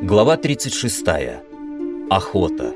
Глава 36. Охота.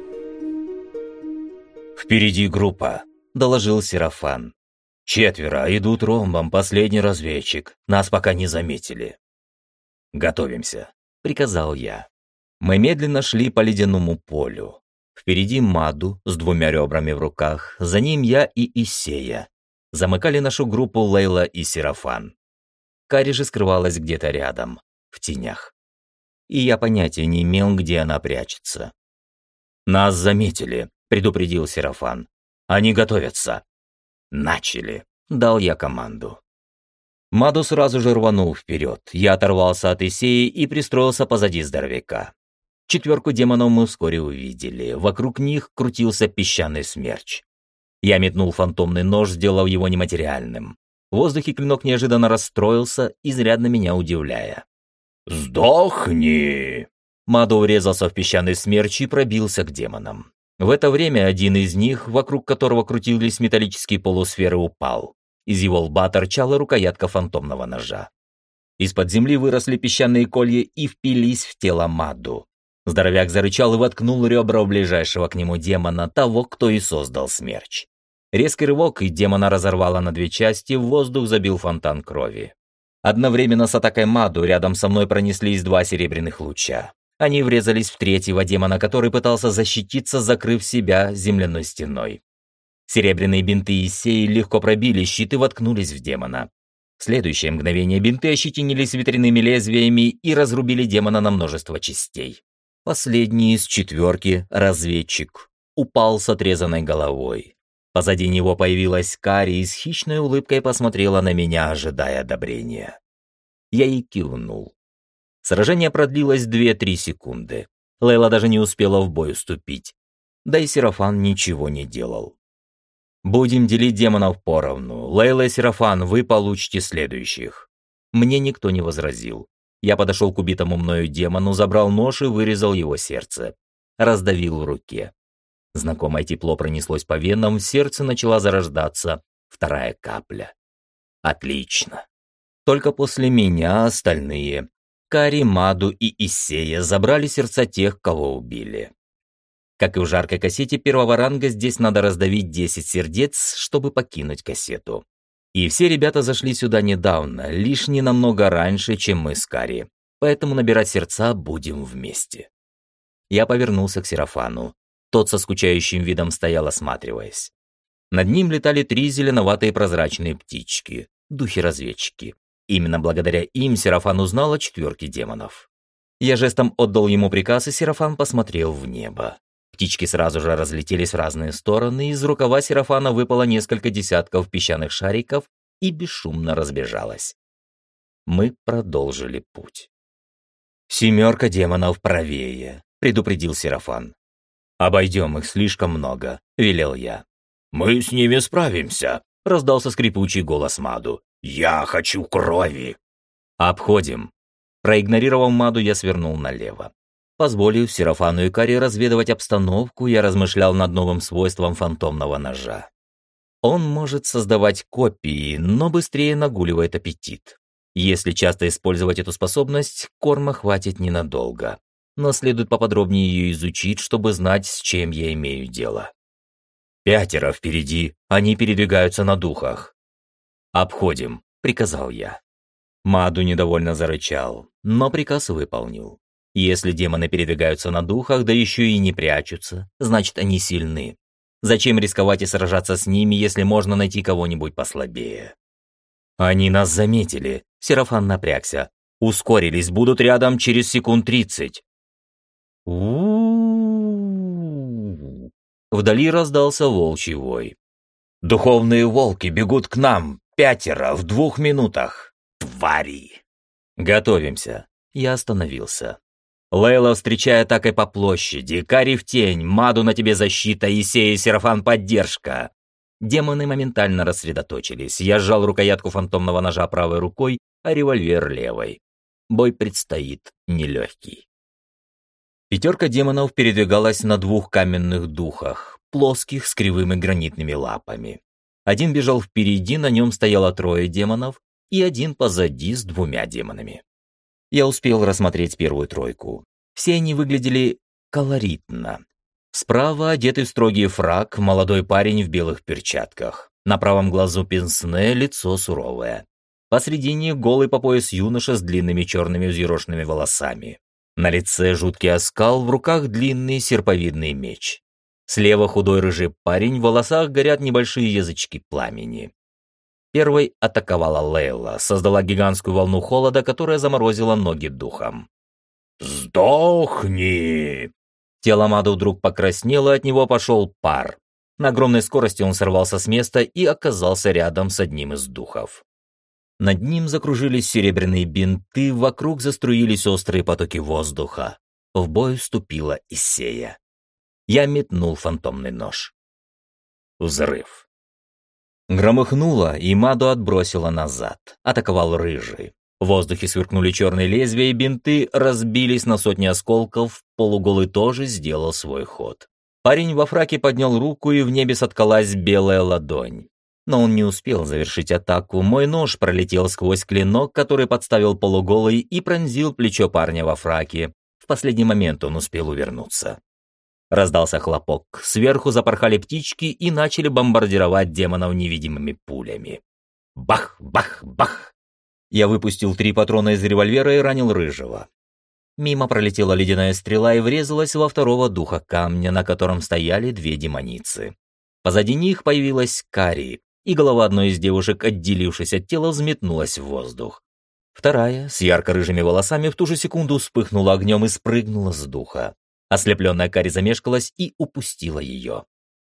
«Впереди группа», — доложил Серафан. «4 идут ромбом, последний разведчик. Нас пока не заметили». «Готовимся», — приказал я. Мы медленно шли по ледяному полю. Впереди Маду с 2 ребрами в руках, за ним я и Исея. Замыкали нашу группу Лейла и Серафан. Кари же скрывалась где-то рядом, в тенях. И я понятия не имел, где она прячется. «Нас заметили», — предупредил Серафан. «Они готовятся». «Начали», — дал я команду. Маду сразу же рванул вперед. Я оторвался от Исеи и пристроился позади здоровяка. 4 демонов мы вскоре увидели. Вокруг них крутился песчаный смерч. Я метнул фантомный нож, сделав его нематериальным. В воздухе клинок неожиданно расстроился, изрядно меня удивляя. «Сдохни!» Маду врезался в песчаный смерч и пробился к демонам. В это время один из них, вокруг которого крутились металлические полусферы, упал. Из его лба торчала рукоятка фантомного ножа. Из-под земли выросли песчаные колья и впились в тело Маду. Здоровяк зарычал и воткнул ребра у ближайшего к нему демона, того, кто и создал смерч. Резкий рывок, и демона разорвало на 2 части, в воздух забил фонтан крови. Одновременно с атакой Маду рядом со мной пронеслись 2 серебряных луча. Они врезались в 3-го демона, который пытался защититься, закрыв себя земляной стеной. Серебряные бинты Исеи легко пробили щит и воткнулись в демона. В следующее мгновение бинты ощетинились ветряными лезвиями и разрубили демона на множество частей. Последний из 4, разведчик, упал с отрезанной головой. Позади него появилась Кари и с хищной улыбкой посмотрела на меня, ожидая одобрения. Я ей кивнул. Сражение продлилось 2-3 секунды. Лейла даже не успела в бой уступить. Да и Серафан ничего не делал. «Будем делить демонов поровну. Лейла и Серафан, вы получите следующих». Мне никто не возразил. Я подошел к убитому мною демону, забрал нож и вырезал его сердце. Раздавил в руке. Знакомое тепло пронеслось по венам, в сердце начала зарождаться 2-я капля. Отлично. Только после меня остальные, Кари, Маду и Исея, забрали сердца тех, кого убили. Как и в жаркой кассете 1-го ранга, здесь надо раздавить 10 сердец, чтобы покинуть кассету. И все ребята зашли сюда недавно, лишь не намного раньше, чем мы с Кари. Поэтому набирать сердца будем вместе. Я повернулся к Серафану. Тот со скучающим видом стоял, осматриваясь. Над ним летали 3 зеленоватые прозрачные птички, духи-разведчики. Именно благодаря им Серафан узнал о 4 демонов. Я жестом отдал ему приказ, и Серафан посмотрел в небо. Птички сразу же разлетелись в разные стороны, из рукава Серафана выпало несколько десятков песчаных шариков и бесшумно разбежалось. Мы продолжили путь. 7 демонов правее, предупредил Серафан. «Обойдем их, слишком много», — велел я. «Мы с ними справимся», — раздался скрипучий голос Маду. «Я хочу крови». «Обходим». Проигнорировав Маду, я свернул налево. Позволив Серафану и Кари разведывать обстановку, я размышлял над новым свойством фантомного ножа. Он может создавать копии, но быстрее нагуливает аппетит. Если часто использовать эту способность, корма хватит ненадолго. Но следует поподробнее ее изучить, чтобы знать, с чем я имею дело. 5 впереди, они передвигаются на духах. «Обходим», — приказал я. Маду недовольно зарычал, но приказ выполнил. Если демоны передвигаются на духах, да еще и не прячутся, значит, они сильны. Зачем рисковать и сражаться с ними, если можно найти кого-нибудь послабее? «Они нас заметили», — Серафан напрягся. «Ускорились, будут рядом через секунд 30». У-у-у-у. Вдали раздался волчий вой. «Духовные волки бегут к нам, 5 в 2 минутах. Твари!» «Готовимся». Я остановился. «Лейла, встречай атакой по площади. Кари в тень, Маду на тебе защита, Исея и Серафан поддержка». Демоны моментально рассредоточились. Я сжал рукоятку фантомного ножа правой рукой, а револьвер левой. Бой предстоит нелегкий. 5 демонов передвигалась на 2 каменных духах, плоских, с кривыми гранитными лапами. Один бежал впереди, на нем стояло 3 демонов, и один позади с 2 демонами. Я успел рассмотреть первую тройку. Все они выглядели колоритно. Справа, одетый в строгий фрак, молодой парень в белых перчатках. На правом глазу пенсне, лицо суровое. Посредине голый по пояс юноша с длинными черными взъерошенными волосами. На лице жуткий оскал, в руках длинный серповидный меч. Слева худой рыжий парень, в волосах горят небольшие язычки пламени. Первой атаковала Лейла, создала гигантскую волну холода, которая заморозила ноги духом. «Сдохни!» Тело Маду вдруг покраснело, от него пошел пар. На огромной скорости он сорвался с места и оказался рядом с одним из духов. Над ним закружились серебряные бинты, вокруг заструились острые потоки воздуха. В бой вступила Исея. Я метнул фантомный нож. Взрыв. Громыхнуло, и Маду отбросило назад. Атаковал рыжий. В воздухе сверкнули черные лезвия, и бинты разбились на сотни осколков, полуголый тоже сделал свой ход. Парень во фраке поднял руку, и в небе соткалась белая ладонь. Но он не успел завершить атаку. Мой нож пролетел сквозь клинок, который подставил полуголый, и пронзил плечо парня во фраке. В последний момент он успел увернуться. Раздался хлопок. Сверху запорхали птички и начали бомбардировать демонов невидимыми пулями. Бах, бах, бах! Я выпустил 3 патрона из револьвера и ранил рыжего. Мимо пролетела ледяная стрела и врезалась во второго духа камня, на котором стояли 2 демоницы. Позади них появилась Кари, и голова одной из девушек, отделившись от тела, взметнулась в воздух. Вторая, с ярко-рыжими волосами, в ту же секунду вспыхнула огнем и спрыгнула с духа. Ослепленная Кари замешкалась и упустила ее.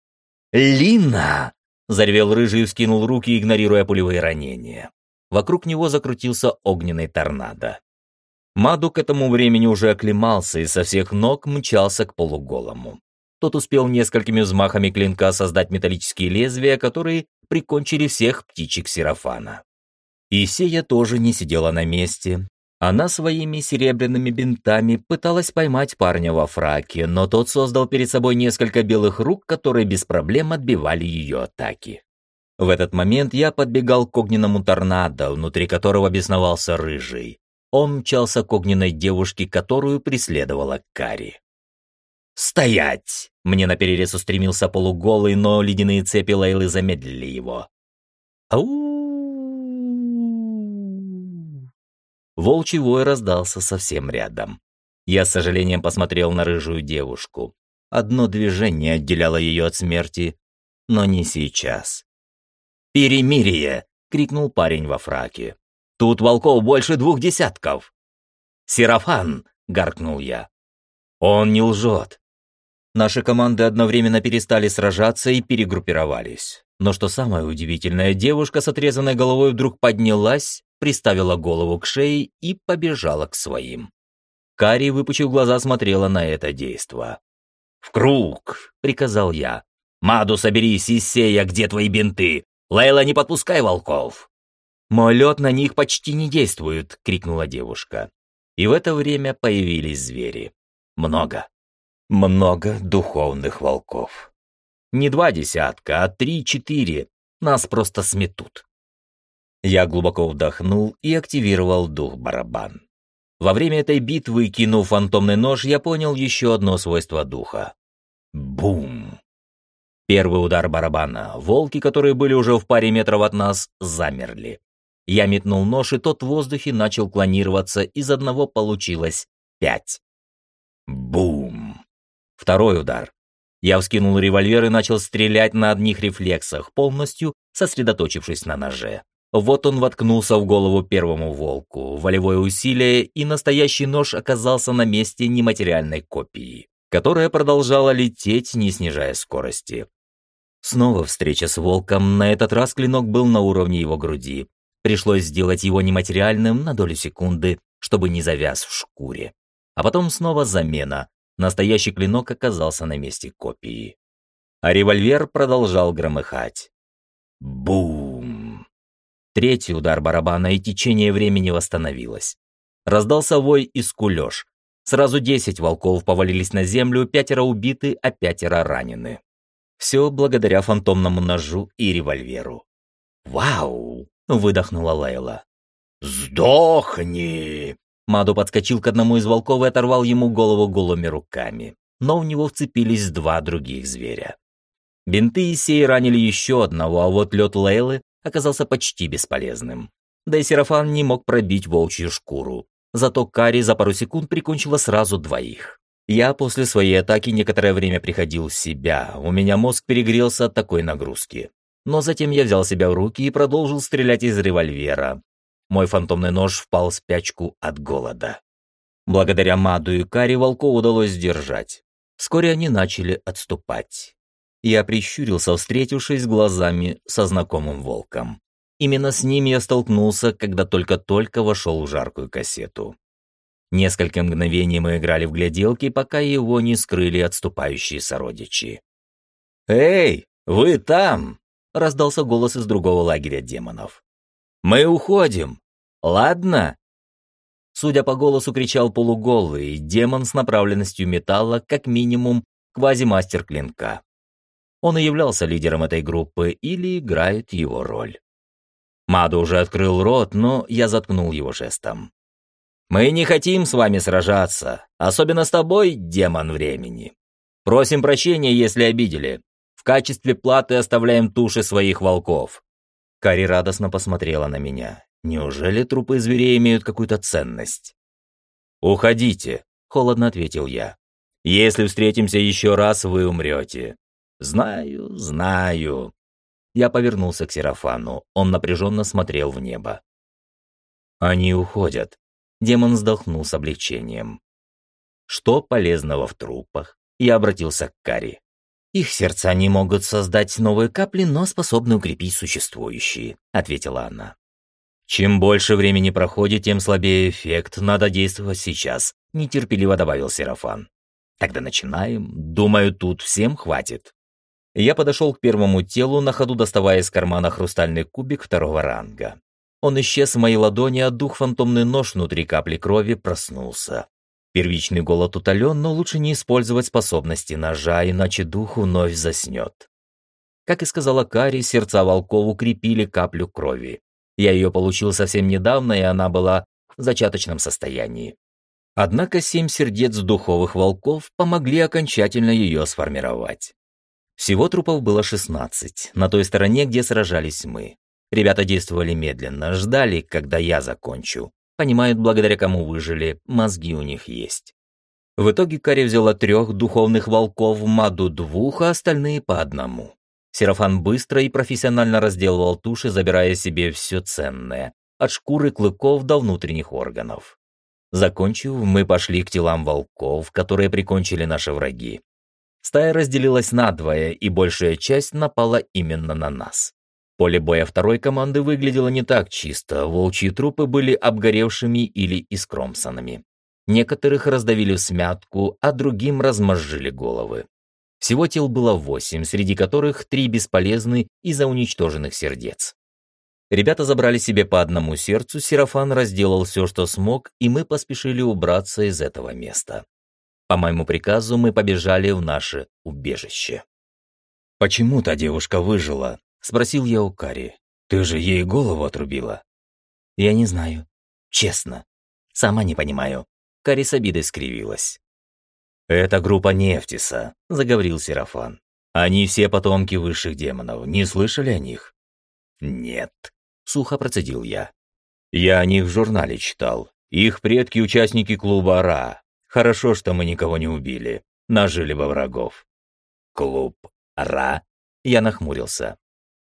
«Лина!» — заревел рыжий и вскинул руки, игнорируя пулевые ранения. Вокруг него закрутился огненный торнадо. Маду к этому времени уже оклемался и со всех ног мчался к полуголому. Тот успел несколькими взмахами клинка создать металлические лезвия, которые прикончили всех птичек Серафана. Исея тоже не сидела на месте. Она своими серебряными бинтами пыталась поймать парня во фраке, но тот создал перед собой несколько белых рук, которые без проблем отбивали ее атаки. В этот момент я подбегал к огненному торнадо, внутри которого бесновался рыжий. Он мчался к огненной девушке, которую преследовала Кари. «Стоять!» Мне наперерез устремился полуголый, но ледяные цепи Лейлы замедлили его. «Ау!» Волчий вой раздался совсем рядом. Я с сожалением посмотрел на рыжую девушку. Одно движение отделяло ее от смерти, но не сейчас. «Перемирие!» — крикнул парень во фраке. «Тут волков больше 2 десятков!» «Серафан!» — гаркнул я. «Он не лжет!» Наши команды одновременно перестали сражаться и перегруппировались. Но что самое удивительное, девушка с отрезанной головой вдруг поднялась, приставила голову к шее и побежала к своим. Кари, выпучив глаза, смотрела на это действо. «В круг!» — приказал я. «Маду, соберись, Исея, где твои бинты? Лейла, не подпускай волков!» «Мой лед на них почти не действует!» — крикнула девушка. И в это время появились звери. Много духовных волков. Не 2 десятка, а 3-4. Нас просто сметут. Я глубоко вдохнул и активировал дух-барабан. Во время этой битвы, кинув фантомный нож, я понял еще одно свойство духа. Бум! Первый удар барабана. Волки, которые были уже в паре метров от нас, замерли. Я метнул нож, и тот в воздухе начал клонироваться, из одного получилось 5. Бум! Второй удар. Я вскинул револьвер и начал стрелять на одних рефлексах, полностью сосредоточившись на ноже. Вот он воткнулся в голову первому волку, волевое усилие, и настоящий нож оказался на месте нематериальной копии, которая продолжала лететь, не снижая скорости. Снова встреча с волком, на этот раз клинок был на уровне его груди. Пришлось сделать его нематериальным на долю секунды, чтобы не завяз в шкуре. А потом снова замена. Настоящий клинок оказался на месте копии. А револьвер продолжал громыхать. Бум! Третий удар барабана, и течение времени восстановилось. Раздался вой и скулёж. Сразу 10 волков повалились на землю, 5 убиты, а 5 ранены. Все благодаря фантомному ножу и револьверу. «Вау!» — выдохнула Лейла. «Сдохни!» Маду подскочил к одному из волков и оторвал ему голову голыми руками. Но в него вцепились два других зверя. Бинты и сей ранили еще одного, а вот лед Лейлы оказался почти бесполезным. Да и Серафан не мог пробить волчью шкуру. Зато Кари за пару секунд прикончила сразу двоих. Я после своей атаки некоторое время приходил в себя, у меня мозг перегрелся от такой нагрузки. Но затем я взял себя в руки и продолжил стрелять из револьвера. Мой фантомный нож впал в спячку от голода. Благодаря Маду и Кари волков удалось сдержать. Вскоре они начали отступать. Я прищурился, встретившись глазами со знакомым волком. Именно с ним я столкнулся, когда только-только вошел в жаркую кассету. Несколько мгновений мы играли в гляделки, пока его не скрыли отступающие сородичи. «Эй, вы там!» — раздался голос из другого лагеря демонов. «Мы уходим! Ладно?» Судя по голосу, кричал полуголый демон с направленностью металла, как минимум, квазимастер клинка. Он и являлся лидером этой группы или играет его роль. Маду уже открыл рот, но я заткнул его жестом. «Мы не хотим с вами сражаться, особенно с тобой, демон времени. Просим прощения, если обидели. В качестве платы оставляем туши своих волков». Кари радостно посмотрела на меня. Неужели трупы зверей имеют какую-то ценность? «Уходите», — холодно ответил я. «Если встретимся еще раз, вы умрете». «Знаю, знаю». Я повернулся к Серафану. Он напряженно смотрел в небо. «Они уходят». Демон вздохнул с облегчением. «Что полезного в трупах?» Я обратился к Кари. «Их сердца не могут создать новые капли, но способны укрепить существующие», — ответила она. «Чем больше времени проходит, тем слабее эффект. Надо действовать сейчас», — нетерпеливо добавил Серафан. «Тогда начинаем. Думаю, тут всем хватит». Я подошел к первому телу, на ходу доставая из кармана хрустальный кубик второго ранга. Он исчез в моей ладони, а дух-фантомный нож внутри капли крови проснулся. Первичный голод утолен, но лучше не использовать способности ножа, иначе дух вновь заснет. Как и сказала Кари, сердца волков укрепили каплю крови. Я ее получил совсем недавно, и она была в зачаточном состоянии. Однако 7 сердец духовых волков помогли окончательно ее сформировать. Всего трупов было 16, на той стороне, где сражались мы. Ребята действовали медленно, ждали, когда я закончу. Понимают, благодаря кому выжили, мозги у них есть. В итоге Кари взяла 3 духовных волков, Маду 2, а остальные по одному. Серафан быстро и профессионально разделывал туши, забирая себе все ценное, от шкуры, клыков до внутренних органов. Закончив, мы пошли к телам волков, которые прикончили наши враги. Стая разделилась надвое, и большая часть напала именно на нас. Поле боя второй команды выглядело не так чисто, волчьи трупы были обгоревшими или искромсанными. Некоторых раздавили в смятку, а другим размозжили головы. Всего тел было 8, среди которых 3 бесполезны из-за уничтоженных сердец. Ребята забрали себе по одному сердцу, Серафан разделал все, что смог, и мы поспешили убраться из этого места. По моему приказу мы побежали в наше убежище. «Почему та девушка выжила?» — спросил я у Кари. «Ты же ей голову отрубила». «Я не знаю. Честно. Сама не понимаю». Кари с обидой скривилась. «Это группа Нефтиса», — заговорил Серафан. «Они все потомки высших демонов. Не слышали о них?» «Нет», — сухо процедил я. «Я о них в журнале читал. Их предки — участники клуба Ра. Хорошо, что мы никого не убили. Нажили бы врагов». «Клуб Ра?» — я нахмурился.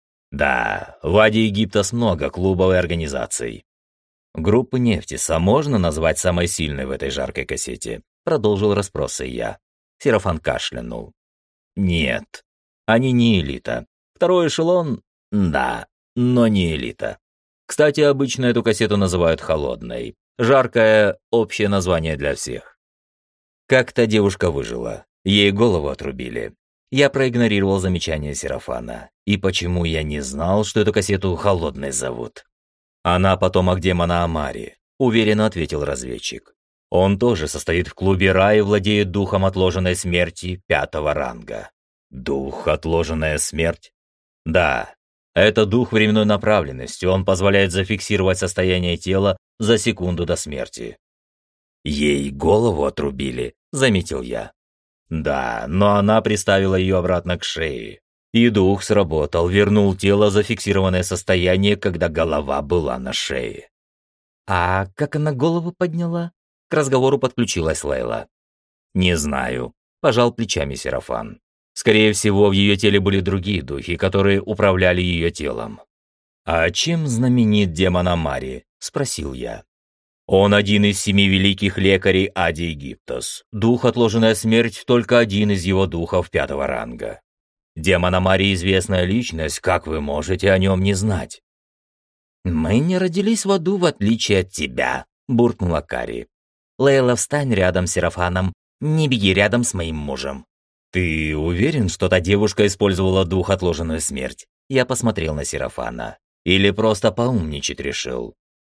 «Да, в Аде Египтос много клубов и организаций. Группу Нефтиса можно назвать самой сильной в этой жаркой кассете?» Продолжил расспросы я. Серафан кашлянул. «Нет, они не элита. Второй эшелон? Да, но не элита. Кстати, обычно эту кассету называют холодной. Жаркое — общее название для всех». Как та девушка выжила? Ей голову отрубили. Я проигнорировал замечание Серафана. И почему я не знал, что эту кассету холодной зовут? «Она потомок демона Амари», — уверенно ответил разведчик. «Он тоже состоит в клубе Ра и владеет духом отложенной смерти 5-го ранга». «Дух отложенная смерть?» «Да, это дух временной направленности. Он позволяет зафиксировать состояние тела за секунду до смерти. «Ей голову отрубили», — заметил я. «Да, но она приставила ее обратно к шее. И дух сработал, вернул тело в зафиксированное состояние, когда голова была на шее». «А как она голову подняла?» К разговору подключилась Лейла. «Не знаю», — пожал плечами Серафан. «Скорее всего, в ее теле были другие духи, которые управляли ее телом». «А чем знаменит демон Амари?» — спросил я. «Он один из 7 великих лекарей Ади Египтос. Дух «Отложенная смерть» — только один из его духов 5-го ранга. Демон Амари — известная личность, как вы можете о нем не знать?» «Мы не родились в аду, в отличие от тебя», — буркнула Кари. «Лейла, встань рядом с Серафаном, не беги рядом с моим мужем». «Ты уверен, что та девушка использовала дух «Отложенную смерть»?» Я посмотрел на Серафана. «Или просто поумничать решил?»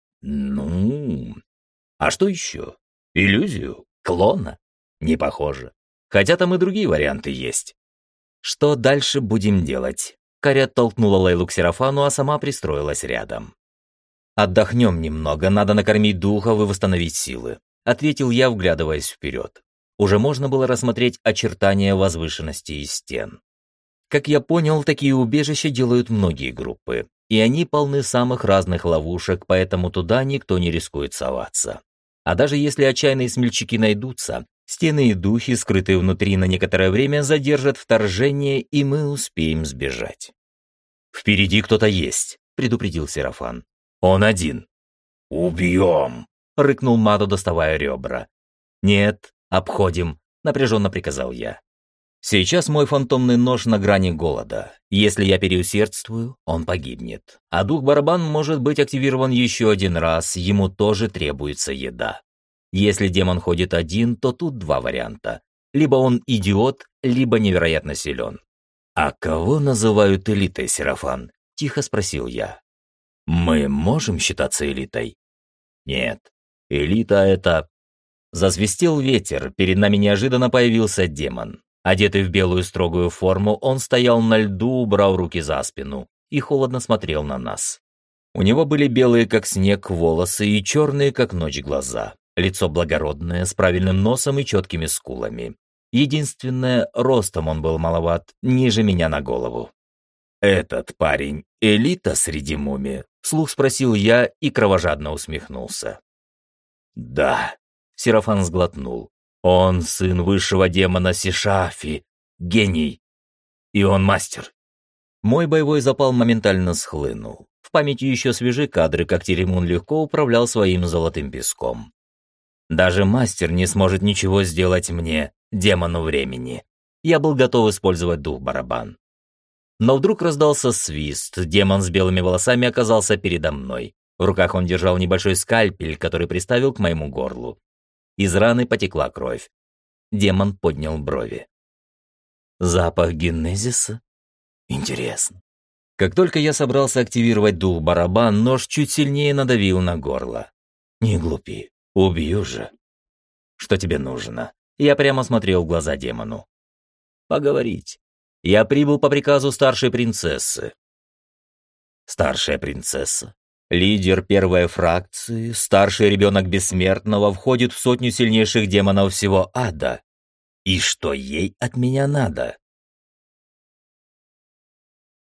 «Ну... А что еще? Иллюзию? Клона? Не похоже. Хотя там и другие варианты есть». «Что дальше будем делать?» Кари оттолкнула Лейлу к Серафану, а сама пристроилась рядом. «Отдохнем немного, надо накормить духов и восстановить силы», — ответил я, вглядываясь вперед. Уже можно было рассмотреть очертания возвышенности и стен. Как я понял, такие убежища делают многие группы, и они полны самых разных ловушек, поэтому туда никто не рискует соваться. А даже если отчаянные смельчаки найдутся, стены и духи, скрытые внутри на некоторое время, задержат вторжение, и мы успеем сбежать. «Впереди кто-то есть», — предупредил Серафан. «Он один». «Убьем», — рыкнул Мадо, доставая ребра. «Нет, обходим», — напряженно приказал я. «Сейчас мой фантомный нож на грани голода. Если я переусердствую, он погибнет. А дух-барабан может быть активирован еще один раз, ему тоже требуется еда. Если демон ходит один, то тут два варианта. Либо он идиот, либо невероятно силен». «А кого называют элитой, Серафан?» — тихо спросил я. «Мы можем считаться элитой?» «Нет, элита — это...» Засвистел ветер, перед нами неожиданно появился демон. Одетый в белую строгую форму, он стоял на льду, убрав руки за спину, и холодно смотрел на нас. У него были белые, как снег, волосы и черные, как ночь, глаза. Лицо благородное, с правильным носом и четкими скулами. Единственное, ростом он был маловат, ниже меня на голову. «Этот парень — элита среди мумий?» — вслух спросил я и кровожадно усмехнулся. «Да», — Серафан сглотнул. «Он сын высшего демона Сишафи, гений. И он мастер». Мой боевой запал моментально схлынул. В памяти еще свежи кадры, как Теремун легко управлял своим золотым песком. Даже мастер не сможет ничего сделать мне, демону времени. Я был готов использовать дух-барабан. Но вдруг раздался свист, демон с белыми волосами оказался передо мной. В руках он держал небольшой скальпель, который приставил к моему горлу. Из раны потекла кровь. Демон поднял брови. Запах генезиса? Интересно. Как только я собрался активировать дух-барабан, нож чуть сильнее надавил на горло. Не глупи, убью же. Что тебе нужно? Я прямо смотрел в глаза демону. Поговорить. Я прибыл по приказу старшей принцессы. Старшая принцесса? Лидер первой фракции, старший ребенок бессмертного, входит в 100 сильнейших демонов всего ада. И что ей от меня надо?